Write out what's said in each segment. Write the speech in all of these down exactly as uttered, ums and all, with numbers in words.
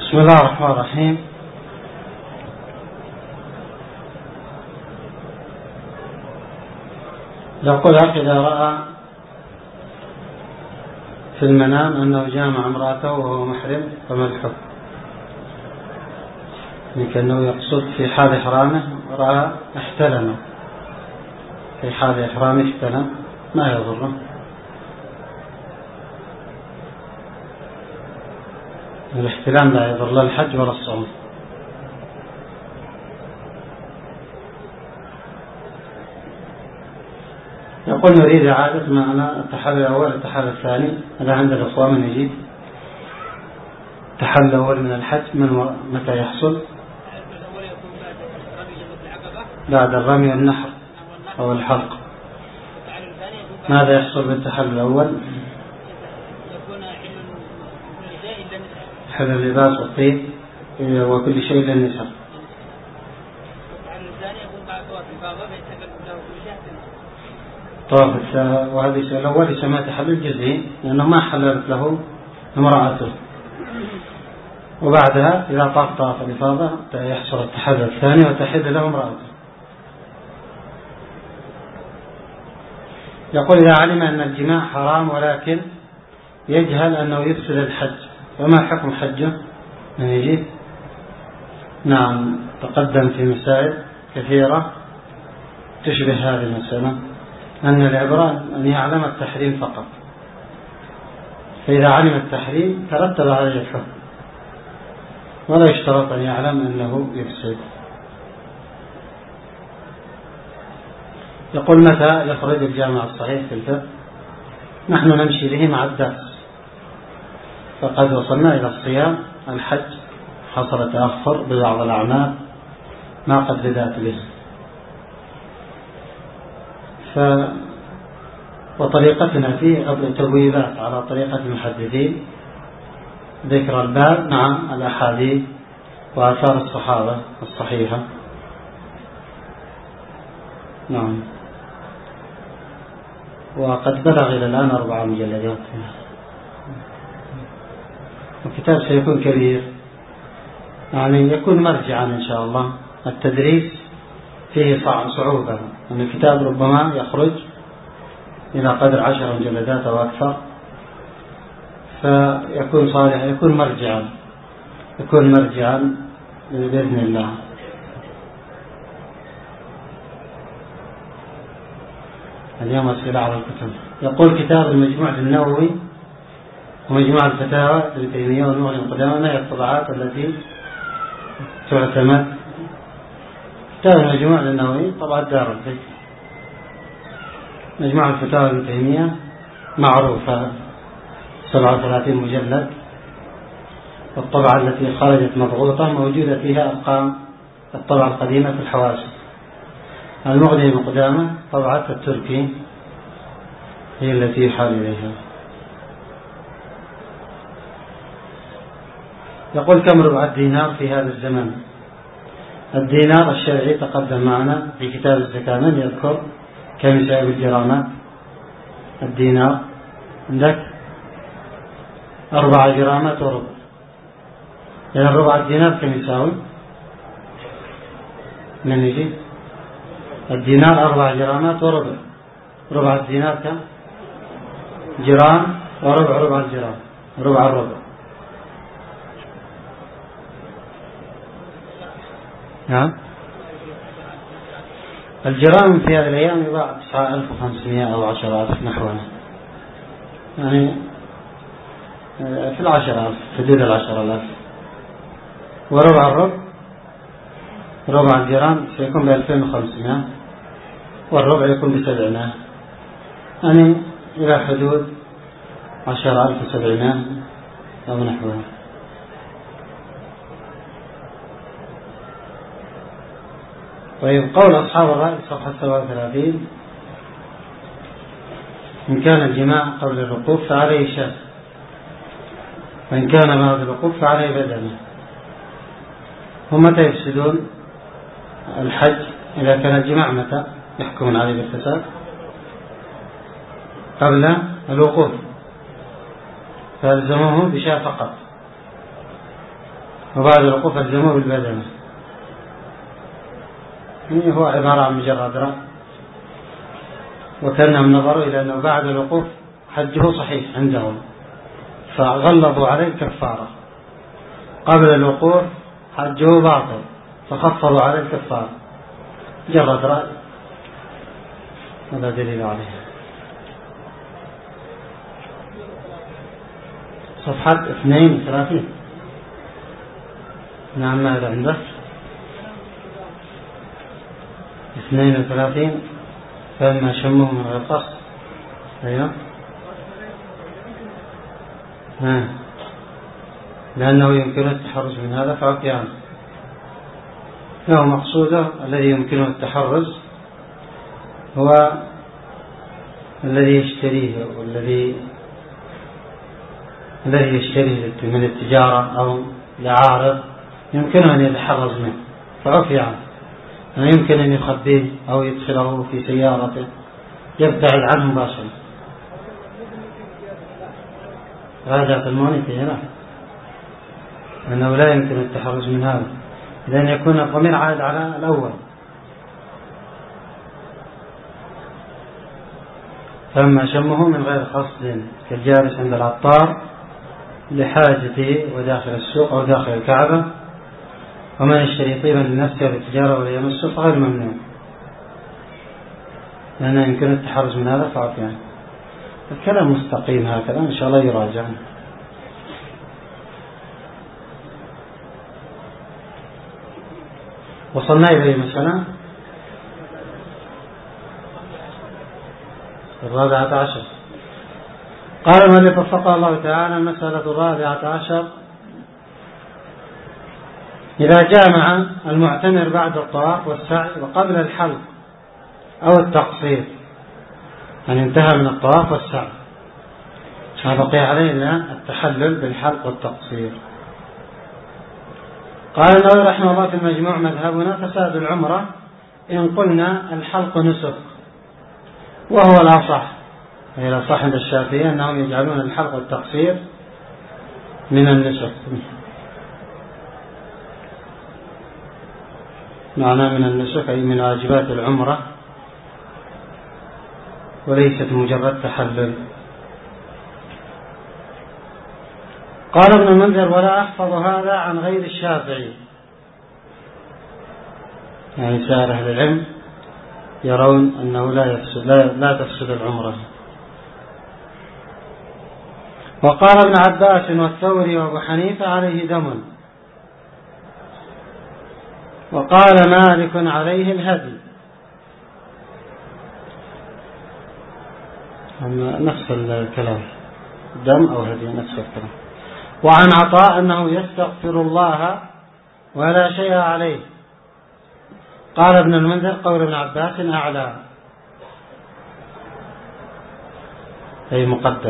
بسم الله الرحمن الرحيم. يقول أخي إذا رأى في المنام أنه جامع امرأته وهو محرم فما الحكم؟ كأنه يقصد في حال إحرامه رأى احتلم، في حال إحرامه احتلم ما يضره، الاحتلام لا يضر لا الحج ولا الصوم. يقول نريد إعادة معنى التحلل الأول والتحلل الثاني. هذا عند الأخوة من يجيب التحلل الأول من الحج من متى يحصل؟ بعد الرمي والنحر أو الحلق. ماذا يحصل بالتحلل الأول؟ حل اللباس والطيب وكل شيء للنساء. طواف وهذا الأول يسمى تحلل جزئي لأنه ما حللت له امرأته، وبعدها إذا طاف طواف الإفاضة يحصل التحلل الثاني وتحل له امرأته. يقول إذا علم أن الجماع حرام ولكن يجهل أنه يفسد الحج فما حكم حجه؟ من يجيب؟ نعم، تقدم في مسائل كثيرة تشبه هذه المسألة، أن العبرة أن يعلم التحريم فقط، فإذا علم التحريم ترتب عليه الحكم ولا يشترط أن يعلم أنه يفسد. يقول متى يخرج الجامع الصحيح في الفقه؟ نحن نمشي به مع الدرس، فقد وصلنا إلى الصيام، الحج حصل تأخر ببعض الأعمال ما قد بدأت به، ف وطريقتنا فيه تبويبات على طريقة المحدثين، ذكر الباب مع الأحاديث وآثار الصحابة الصحيحة. نعم، وقد بلغ إلى الآن أربع مجلدات، الكتاب سيكون كبير، يعني يكون مرجعا إن شاء الله. التدريس فيه صعوبة، أن الكتاب ربما يخرج إلى قدر عشر مجلدات أو أكثر، فيكون صالح، يكون مرجعا يكون مرجعا بإذن الله. اليوم أسئلة على الكتب. يقول كتاب المجموع للنووي ومجموع الفتاوى ابن تيمية والمغني القدامى ما هي الطبعات التي تعتمد؟ كتاب المجموع للنووي طبعة دار الفكر، مجموع الفتاوى ابن تيمية معروفة سبعة وثلاثين مجلد، والطبعة التي خرجت مضغوطة موجودة فيها أرقام الطبعة القديمة في الحواشي. المغني القدامى طبعة التركي هي التي يحال إليها. يقول كم ربع الدينار في هذا الزمن؟ الدينار الشرعي تقدم معنا في كتاب الزكاة، من يذكر كم يساوي الجرامات؟ الدينار عندك أربع جرامات وربع، يعني ربع الدينار كم يساوي؟ من يجي؟ الدينار أربع جرامات وربع، ربع الدينار كم؟ جرام وربع، ربع الجرام ربع الربع. نعم، الجرام في هذه الأيام يباع تسعة ألف وخمسمائة أو عشرة ألف نحونا، يعني في العشرة ألف، حدود العشرة ألف. وربع الربع، ربع الجرام سيكون بألفين وخمسمائة، والربع يكون بسبعمائة، يعني إلى حدود عشرة ألف وسبعمائة أو نحوها. طيب، قول أصحاب الرأي صفحة سبعة وثلاثين: إن كان الجماع قبل الوقوف فعليه شاة، وإن كان بعد الوقوف فعليه بدنه. هم متى يفسدون الحج؟ إذا كان الجماع متى يحكمون عليه بالفساد؟ قبل الوقوف، فالزموه بشاة فقط. وبعد الوقوف ألزموه بالبدنة، يعني هو عبارة عن مجرد رأي، وكانهم نظروا إلى أنه بعد الوقوف حجه صحيح عندهم فغلظوا عليه الكفارة، قبل الوقوف حجه باطل فخفضوا عليه الكفارة. مجرد رأي ولا دليل عليه. صفحة اثنين وثلاثين. نعم، ماذا عندك؟ اثنين وثلاثين. فلما شمه من غير قصد. أيوة. ها. لأنه يمكنه التحرز من هذا فعفي عنه. له مقصوده الذي يمكنه التحرز هو الذي يشتريه والذي الذي يشتريه من التجارة أو لعارض يمكنه أن يتحرز منه فعفي عنه. يعني يمكن أن يخبيه أو يدخله في سيارته يبتعد عنه مباشرة. راجعت المونيتي هنا أنه لا يمكن التحرز من هذا، لأن يكون الضمير عائد على الأول. فأما شمه من غير قصد كالجالس عند العطار لحاجته وداخل السوق أو داخل الكعبة، ومن يشتري طيبا لنفسه للتجارة ولا يمسه فغير ممنوع، لأنه يمكن التحرز من هذا فعفي عنه. الكلام مستقيم هكذا، إن شاء الله يراجع. وصلنا إلى مثلا الرابعة عشر. قال المؤلف وفقه الله تعالى: المسألة الرابعة عشر: إذا جامع المعتمر بعد الطواف والسعي وقبل الحلق أو التقصير، أن انتهى من الطواف والسعي، ما بقي عليه التحلل بالحلق والتقصير. قال النووي رحمه الله في المجموع: مذهبنا فساد العمرة إن قلنا الحلق نسك، وهو الأصح، أي الأصح عند الشافعية أنهم يجعلون الحلق والتقصير من النسك، معناه من النسك أي من واجبات العمرة وليست مجرد تحلل. قال ابن المنذر: ولا أحفظ هذا عن غير الشافعي، يعني سائر أهل العلم يرون أنه لا يفسد لا, لا تفسد العمرة. وقال ابن عباس والثوري وابو حنيفة: عليه دم. وقال مالك: عليه الهدي. نفس الكلام، دم أو هدي، نفس الكلام. وعن عطاء أنه يستغفر الله ولا شيء عليه. قال ابن المنذر: قول ابن عباس أعلى، أي مقدم،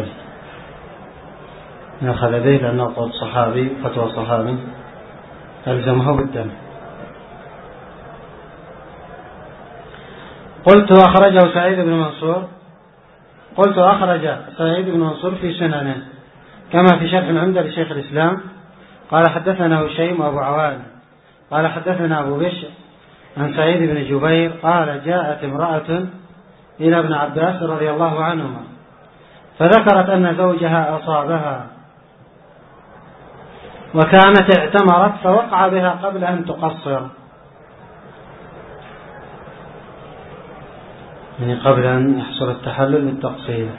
يأخذ به لأنه قول صحابي، فتوى صحابي ألزمه بالدم. قلت أخرجه سعيد بن منصور قلت أخرج سعيد بن منصور في سننه كما في شرح العمدة لشيخ الإسلام. قال حدثنا هشيم وأبو عوان قال حدثنا أبو بشر عن سعيد بن جبير قال: جاءت امرأة إلى ابن عباس رضي الله عنهما فذكرت أن زوجها أصابها وكانت اعتمرت فوقع بها قبل أن تقصر، يعني قبل أن يحصل التحلل بالتقصير.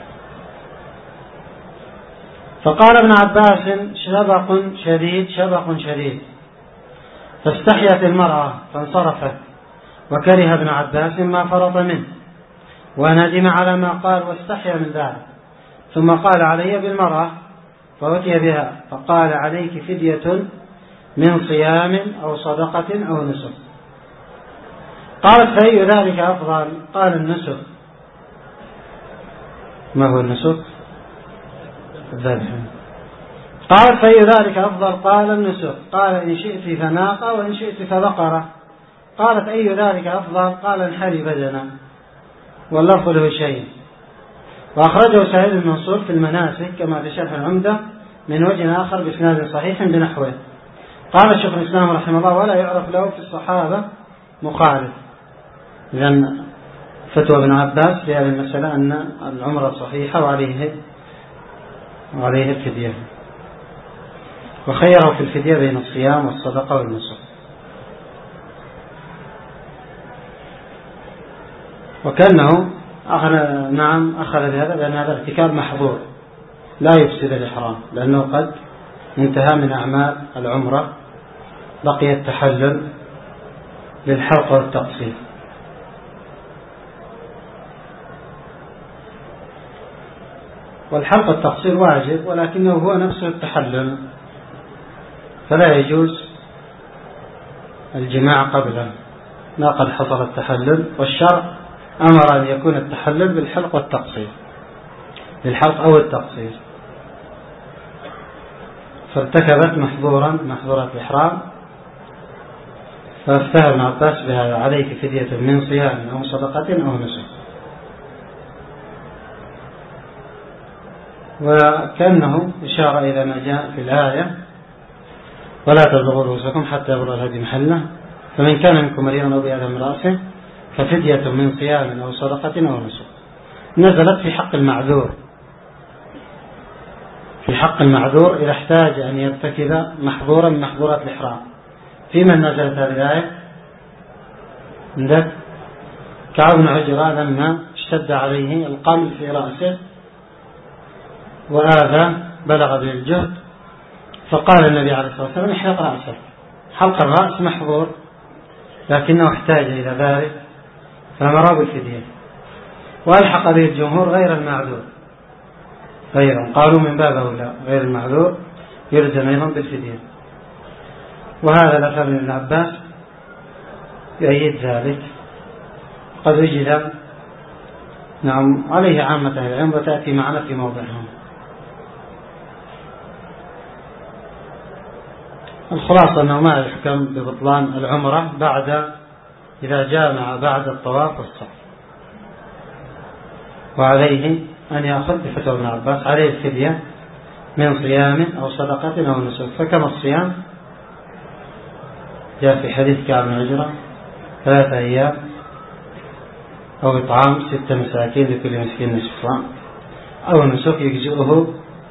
فقال ابن عباس: شبق شديد شبق شديد، فاستحيت المرأة فانصرفت، وكره ابن عباس ما فرط منه وندم على ما قال واستحيا من ذلك، ثم قال: علي بالمرأة، فأتي بها فقال: عليك فدية من صيام أو صدقة أو نسك. قالت: فأي ذلك أفضل؟ قال: النسك. ما هو النسك؟ الذبح. قالت: فأي ذلك أفضل؟ قال: النسك. قال: إن شئت فناقة وإن شئت فبقرة. قالت: أي ذلك أفضل؟ قال: انحري بدنا. واللفظ له شيء. وأخرجه سعيد بن منصور في المناسك كما في شرح العمدة من وجه آخر بإسناد صحيح بنحوه. قال شيخ الإسلام رحمه الله: ولا يعرف له في الصحابة مخالف. إذن فتوى ابن عباس في هذه المسألة أن العمرة صحيحة وعليه وعليه الفدية، وخيره في الفدية بين الصيام والصدقة والنسك. وكأنه أخذ نعم أخذ بهذا لأن هذا ارتكاب محظور لا يفسد الإحرام، لأنه قد انتهى من أعمال العمرة، بقي التحلل للحلق والتقصير. والحلق والتقصير واجب، ولكنه هو نفسه التحلل، فلا يجوز الجماع قبله ما قد حصل التحلل. والشرع أمر أن يكون التحلل بالحلق والتقصير، بالحلق أو التقصير، فارتكبت محظورا محظورة الإحرام. فافتهى ابن عباس بهذا: عليك فدية من صيام أو صدقة أو نسك. وكأنه إشارة إلى ما جاء في الآية: ولا تبلغوا رؤوسكم حتى يبلغ الهدي محله، فمن كان منكم مريضا أو بأذى من رأسه ففدية من صيام أو صدقة أو نسك. نزلت في حق المعذور، في حق المعذور إذا احتاج أن يرتكب محظورا من محظورات الإحرام. في من نزلت هذه الآية؟ عندك كعب بن عجرة لما اشتد عليه القمل في رأسه وآذى بلغ به الجهد، فقال النبي عليه الصلاة والسلام: احلق رأسه. حلق الرأس محظور، لكنه احتاج إلى ذلك فأمره بالفدية. وألحق به الجمهور غير المعذور، غيرا قالوا من باب أولى غير المعذور يلزم أيضا بالفدية. وهذا الأثر من ابن عباس يؤيد ذلك، قد وجد نعم عليه عامة أهل العلم، وتأتي معنا في موضعهم. الخلاصة أنه ما يحكم ببطلان العمرة بعد إذا جامع بعد الطواف والسعي، وعليه أن يأخذ بفتوى ابن عباس: عليه الفدية من صيام أو صدقة أو نسك. فكما الصيام جاء في حديث كعب بن عجرة: ثلاثة أيام أو إطعام ستة مساكين لكل مسكين نصف صاع، أو نسك يجزئه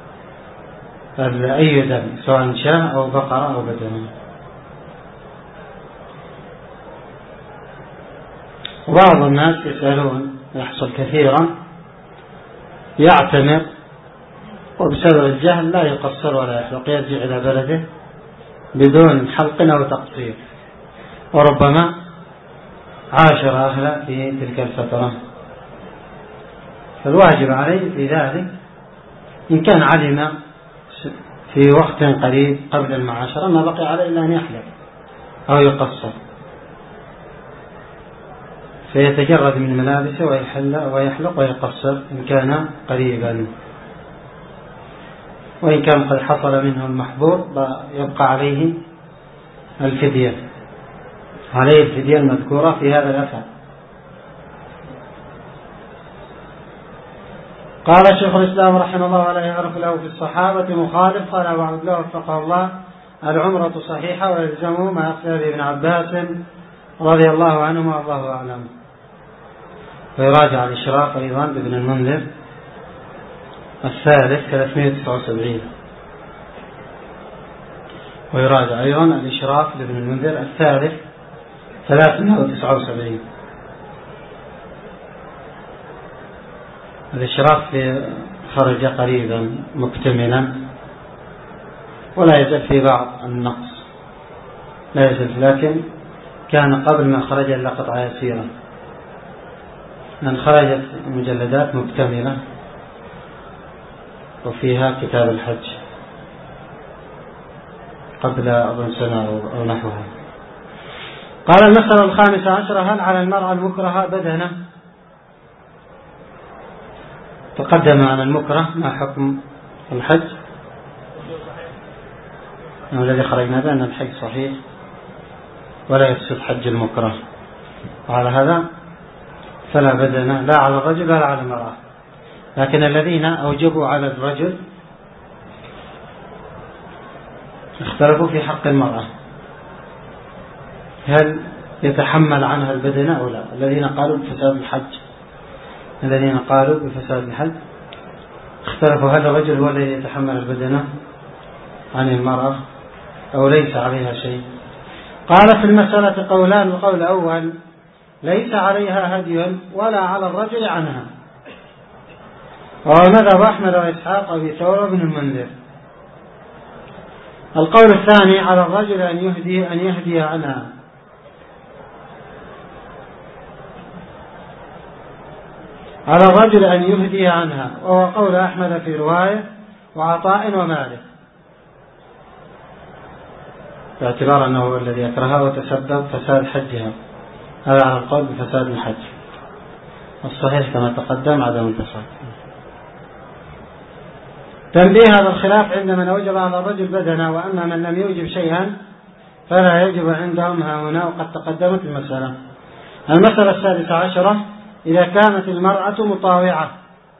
أي دم سواء شاة أو بقرة أو بدنة. وبعض الناس يسألون، يحصل كثيرا، يعتمر وبسبب الجهل لا يقصر ولا يحلق، يرجع إلى بلده بدون حلق أو تقصير، وربما عاشر أهله في تلك الفترة. فالواجب عليه في ذلك إن كان علم في وقت قريب قبل المعاشرة ما بقي عليه إلا أن يحلق أو يقصر، فيتجرد من ملابسه ويحلق ويقصر إن كان قريبا. وإن كان قد حصل منه المحظور يبقى عليه الفدية، عليه الفدية المذكورة في هذا الأثر. قال شيخ الإسلام رحمه الله: ولا يعرف له في الصحابة مخالف. قال أبو عبد الله وفقه الله: العمرة صحيحة ويلزمه ما يقتضي به ابن عباس رضي الله عنه والله أعلم. ويراجع الإشراف أيضا بابن المنذر الثالث ثلاثمائة وتسعة وسبعين، ويراجع أيضا الإشراف لابن المنذر الثالث ثلاثمائة وتسعة وسبعين. الإشراف خرج قريبا مكتملا، ولا يزال في بعض النقص، لا يزال، لكن كان قبل ما خرج إلا قطعة يسيرة، أن خرجت مجلدات مكتملة وفيها كتاب الحج قبل أظن سنة أو نحوها. قال: المسألة الخامسة عشرة: هل على المرأة المكرهة بدنة؟ تقدم عن المكره ما حكم الحج، الذي خرجنا به أن الحج صحيح ولا يفسد حج المكره، وعلى هذا فلا بدنة لا على الرجل ولا على المرأة. لكن الذين أوجبوا على الرجل اختلفوا في حق المرأة، هل يتحمل عنها البدنة أو لا؟ الذين قالوا بفساد الحج الذين قالوا بفساد الحج اختلفوا هل الرجل هو الذي يتحمل البدنة عن المرأة أو ليس عليها شيء. قال في المسألة قولان، القول الأول ليس عليها هدي ولا على الرجل عنها، وهو مذهب أحمد وإسحاق وأبي ثور وابن المنذر. القول الثاني على الرجل أن يهدي أن يهدي عنها، على الرجل أن يهدي عنها، وهو قول أحمد في رواية وعطاء ومالك، باعتبار أنه هو الذي أكرهها وتسبب فساد حجها. هذا على القول بفساد الحج، الصحيح كما تقدم عدم الفساد. تنبيه هذا الخلاف عند من أوجب على الرجل بدنه، وأما من لم يوجب شيئا فلا يجب عندهم هنا، وقد تقدمت المسألة. المسألة السادسة عشرة إذا كانت المرأة مطاوعة،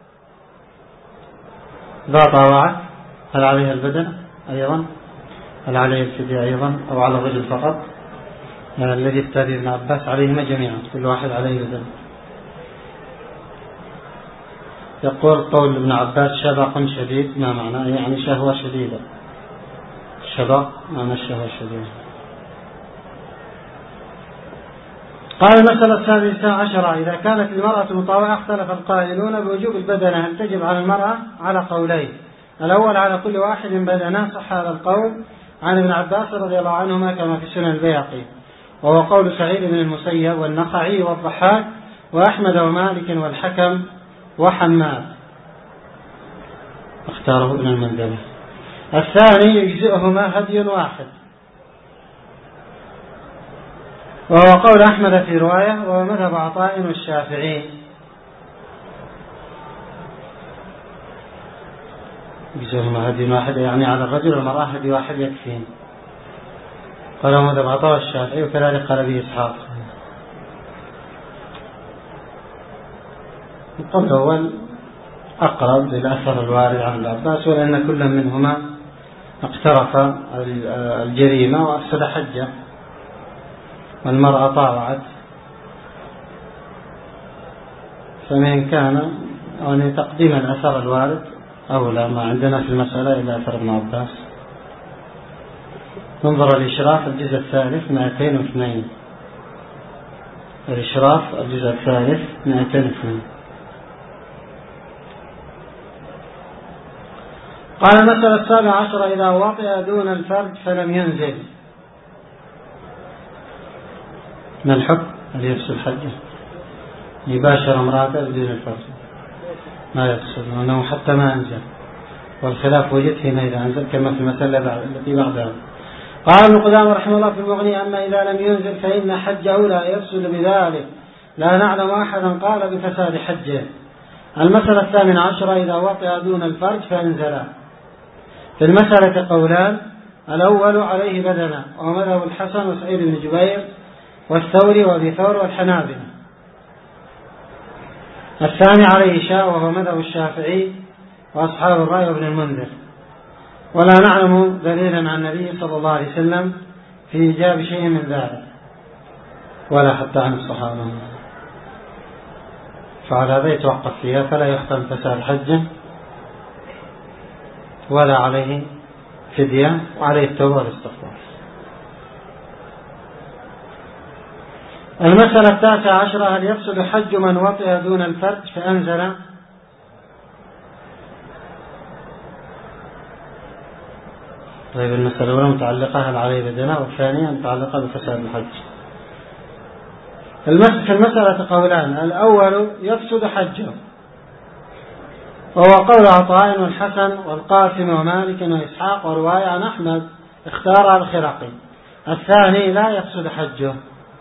إذا طاوعت هل عليها البدن أيضا؟ هل عليه الفدية أيضا أو على الرجل فقط؟ يعني الذي افتدى ابن عباس عليهما جميعا، كل واحد عليه بدن. يقول قول ابن عباس شبق شديد، ما معناه؟ يعني شهوة شديدة. شبق معنى الشهوة الشديدة. قال المسألة السادسة عشرة إذا كانت المرأة مطاوعة اختلف القائلون بوجوب البدنة هل تجب على المرأة على قولين. الأول على كل واحد بدنة، صح هذا القول عن ابن عباس رضي الله عنهما كما في سنن البيهقي، وهو قول سعيد بن المسيب والنخعي والضحاك وأحمد ومالك والحكم وحماد، اختاره ابن المنذر. الثاني يجزئهما هدي واحد، وهو قول أحمد في رواية وهو مذهب عطاء والشافعي. يجزئهما هدي واحد يعني على الرجل والمرأة هدي واحد يكفين، قال مذهب عطاء والشافعي، وكذلك قال به إسحاق. القول الأول أقرب للأثر الوارد عن العباس، ولأن كل منهما اقترف الجريمة وأفسد حجه، والمرأة طاوعت، فمن كان يعني تقديم الأثر الوارد أولى. ما عندنا في المسألة إلا أثر ابن عباس. ننظر الإشراف الجزء الثالث مئتين واثنين، الإشراف الجزء الثالث مئتين واثنين. قال المسألة السابعة عشر إذا وطئ دون الفرج فلم ينزل، ما الحكم؟ هل يفسد حجه؟ يباشر امرأته بدون الفرج ما يفسد، لأنه حتى ما أنزل، والخلاف وجد فيما إذا أنزل كما في المسألة التي بعدها. قال ابن قدامة رحمه الله في المغني أما إذا لم ينزل فإن حجه لا يفسد بذلك، لا نعلم أحدا قال بفساد حجه. المسألة الثامنة عشرة إذا وطئ دون الفرج فانزلا. في المسألة قولان، الأول عليه بدنة وهو مذهب الحسن وسعيد بن جبير والثوري وابي ثور والحنابلة. الثاني عليه شاء وهو مذهب الشافعي وأصحاب الرأي وابن المنذر، ولا نعلم دليلا عن النبي صلى الله عليه وسلم في إيجاب شيء من ذلك ولا حتى عن الصحابة، فعلى هذا يتوقف فيها، فلا يحتم فساد حجه ولا عليه فدية، وعليه التوبة والاستغفار. المسألة التاسعة عشرة هل يفسد حج من وطئ دون الفرج فأنزل؟ طيب المسألة الأولى متعلقة هل عليه بدنة، والثانية متعلقة بفساد الحج. في المسألة قولان، الأول يفسد حجه وهو قول عطاء والحسن والقاسم ومالك وإسحاق ورواية عن أحمد اختار الخرقي. الثاني لا يفسد حجه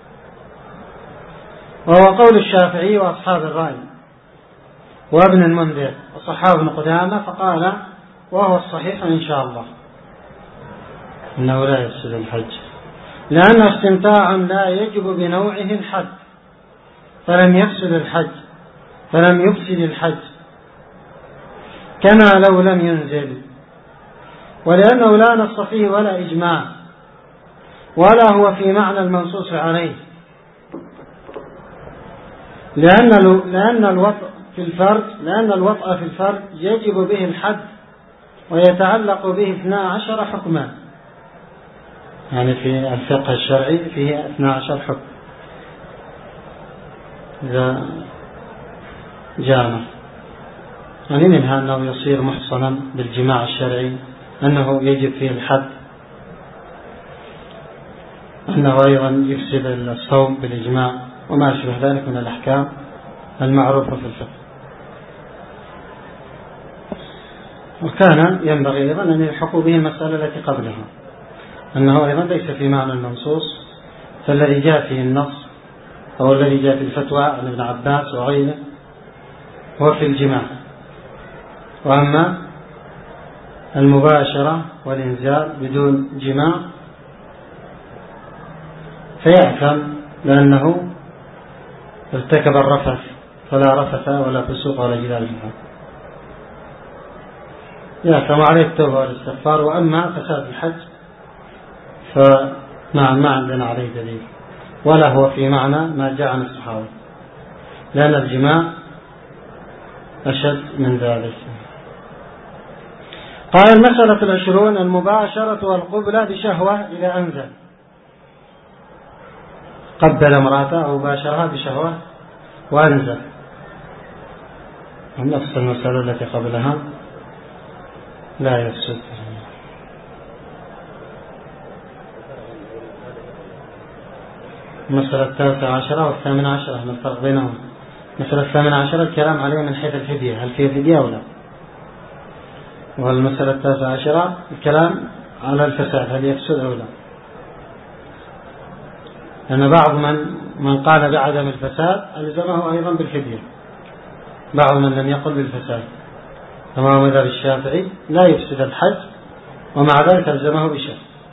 وهو قول الشافعي وأصحاب الرأي وابن المنذر وصحاب ابن قدامة، فقال وهو الصحيح إن شاء الله إنه لا يفسد الحج، لأنه استمتاع لا يجب بنوعه الحج، فلم يفسد الحج فلم يفسد الحج كما لو لم ينزل. ولأنه لا نص فيه ولا إجماع ولا هو في معنى المنصوص عليه، لأن لأن الوطء في الفرج لأن الوطء في الفرج يجب به الحد ويتعلق به اثنا عشر حكما، يعني في الفقه الشرعي فيه اثنا عشر حكم إذا جامع، يعني منها أنه يصير محصنا بالجماع الشرعي، أنه يجب فيه الحد، أنه أيضا يفسد الصوم بالإجماع وما شبه ذلك من الأحكام المعروفة في الفقه. وكان ينبغي أيضا أن يلحقوا به المسألة التي قبلها، أنه أيضا ليس في معنى المنصوص، فالذي جاء فيه النص أو الذي جاء في الفتوى عن ابن عباس وغيره هو في الجماع، وأما المباشرة والإنزال بدون جماع فيأثم لأنه ارتكب الرفث، فلا رفث ولا فسوق ولا جدال في الحج، يأثم عليه التوبة والاستغفار. وأما فساد الحج فما ما عندنا عليه دليل، ولا هو في معنى ما جاء عن الصحابة، لأن الجماع أشد من ذلك. قال المسألة العشرون: المباشرة والقبلة بشهوة إلى أنزل. قبل امرأته أو باشرها بشهوة وأنزل، نفس المسألة التي قبلها لا يفسد. المسألة التاسعة عشرة والثامنة عشرة ما الفرق بينهم؟ المسألة الثامنة عشرة الكلام عليه من حيث الفدية، هل فيه فدية أو لا؟ والمسألة التاسعة عشرة الكلام على الفساد، هل يفسد أو لا؟ لأن بعض من من قال بعدم الفساد ألزمه أيضا بالفدية، بعض من لم يقل بالفساد، كما هو مذهب الشافعي لا يفسد الحج ومع ذلك ألزمه بشهوة.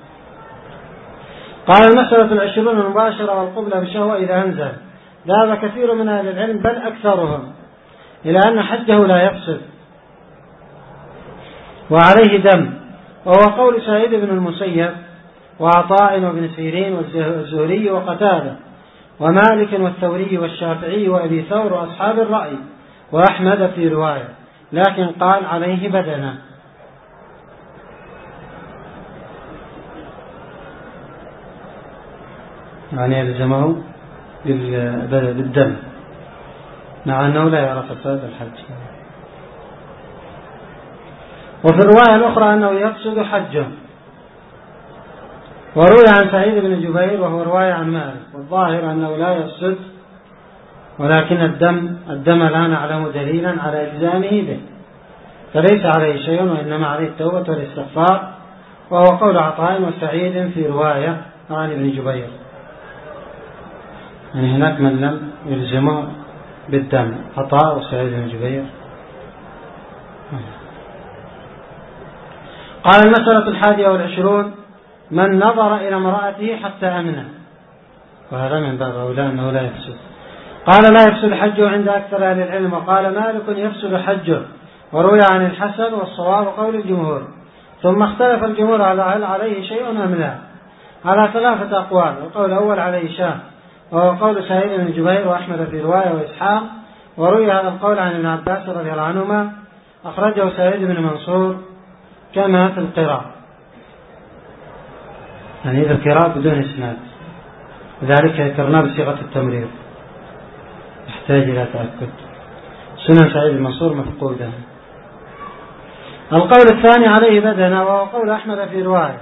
قال المسألة العشرون: المباشرة والقبلة بشهوة إذا أنزل. ذهب كثير من أهل العلم بل أكثرهم إلى أن حجه لا يفسد وعليه دم، وهو قول سعيد بن المسيب وعطاء وابن سيرين والزهري وقتادة ومالك والثوري والشافعي وأبي ثور وأصحاب الرأي وأحمد في رواية، لكن قال عليه بدنا. يعني يلزمه بالدم مع أنه لا يرى فساد الحج. وفي الرواية الأخرى أنه يفسد حجه، وروي عن سعيد بن جبير وهو رواية عن مالك، والظاهر أنه لا يفسد، ولكن الدم الدم لا نعلم دليلا على إلزامه به، فليس عليه شيء وإنما عليه التوبة والاستغفار، وهو قول عطاء وسعيد في رواية عن ابن جبير. يعني هناك من لم يلزمه بالدم، عطاء وسعيد بن جبير. قال المسألة الحادية والعشرون: من نظر إلى امرأته حتى أمنه، وهذا من باب أولى أنه لا يفسد. قال لا يفسد حجه عند أكثر أهل العلم، وقال مالك يفسد حجه، وروي عن الحسن والصواب قول الجمهور. ثم اختلف الجمهور على هل عليه شيء أم لا، على ثلاثة أقوال. القول الأول عليه شاه، وهو قول سعيد بن جبير وأحمد في رواية وإسحاق، وروي هذا القول عن ابن عباس رضي الله عنهما، أخرجه سعيد بن منصور كما في القراء، يعني إذا القراء بدون إسناد، وذلك ذكرناه بصيغة التمرير، يحتاج إلى تأكد. سنن سعيد بن منصور مفقودة. القول الثاني عليه بدنا، وهو قول أحمد في رواية.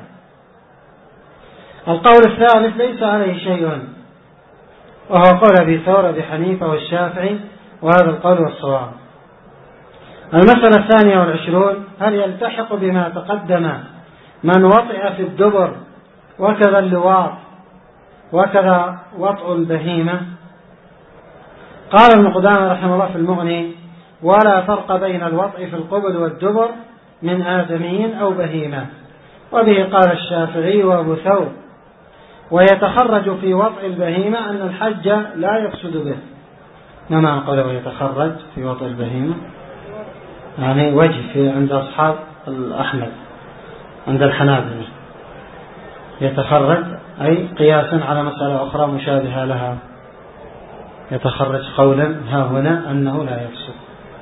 القول الثالث ليس عليه شيء، وهو قول أبي ثور أبي حنيفة والشافعي، وهذا القول والصواب. المسألة الثانية والعشرون: هل يلتحق بما تقدم من وطئ في الدبر وكذا اللواط وكذا وطء البهيمة؟ قال ابن قدامة رحمه الله في المغني: ولا فرق بين الوطء في القبل والدبر من آدمي أو بهيمة، وبه قال الشافعي وأبو ثور. ويتخرج في وطء البهيمة أن الحج لا يفسد به. ما معنى قوله ويتخرج في وطء البهيمة؟ يعني وجه في عند أصحاب الأحمد عند الحنابلة يتخرج أي قياسا على مسألة أخرى مشابهة لها، يتخرج قولا ها هنا أنه لا يفسد.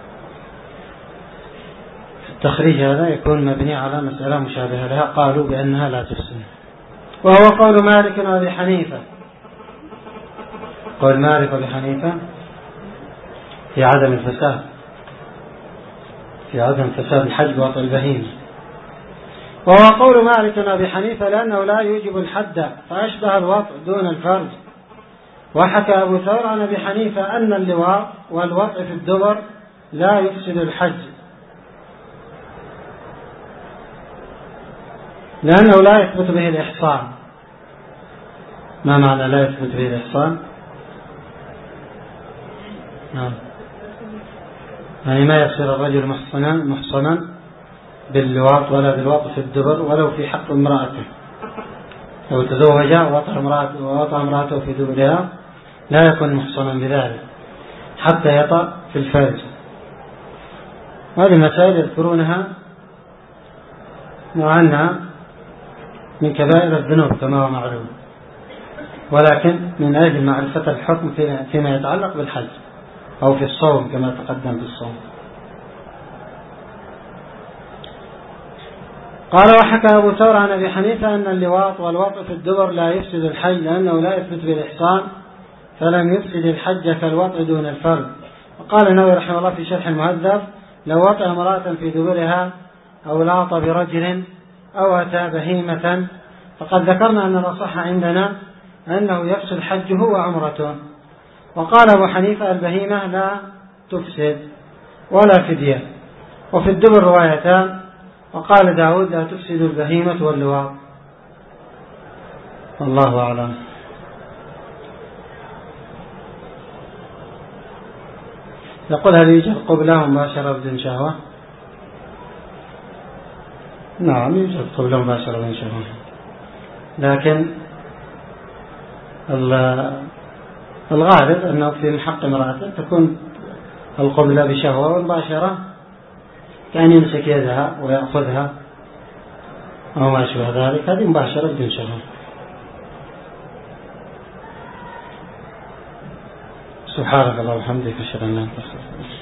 التخريج هذا يكون مبني على مسألة مشابهة لها قالوا بأنها لا تفسد، وهو قول مالك وأبي حنيفة. قول مالك وأبي حنيفة في عدم الفساد، في عدم فساد الحج وطء البهيمة. وهو قول مالك وأبي حنيفة لأنه لا يوجب الحد فأشبه الوطء دون الفرج. وحكى أبو ثور عن أبي حنيفة أن اللواط والوطء في الدبر لا يفسد الحج، لأنه لا يثبت به الإحصان. ما معنى لا يثبت به الإحصان؟ نعم، يعني ما يصير الرجل محصنا محصنا باللواط ولا بالوطء في الدبر ولو في حق امرأته. لو تزوج ووطأ امرأته ووطأ امرأته في دبرها لا يكون محصنا بذلك حتى يطأ في الفرج. هذه المسائل يذكرونها وعنها من كبائر الذنوب كما هو معلوم، ولكن من أجل معرفة الحكم فيما يتعلق بالحج أو في الصوم كما تقدم في الصوم. قال وحكى أبو ثور عن أبي حنيفة أن اللواط والوطء في الدبر لا يفسد الحج لأنه لا يثبت بالإحصان فلم يفسد الحج كالوطء دون الفرد. وقال النووي رحمه الله في شرح المهذب لو وطئ امرأة في دبرها أو لاط برجل أو أتى بهيمة فقد ذكرنا أن الأصح عندنا أنه يفسد حجه وعمرته. وقال أبو حنيفة البهيمة لا تفسد ولا فدية، وفي الدبر روايتان. وقال داود لا تفسد البهيمة واللواط. والله أعلم. يقول هل يوجد قبلة مباشرة بدون شهوة؟ نعم يوجد قبلة مباشرة بدون شهوة، لكن الغالب أنه في حق امرأة تكون القبلة بشهوة والمباشرة كأن يمسك يدها ويأخذها أو ما شابه ذلك، هذه مباشرة بدون شهوة. سبحانك اللهم وبحمدك أشهد أن لا إله إلا أنت أستغفرك.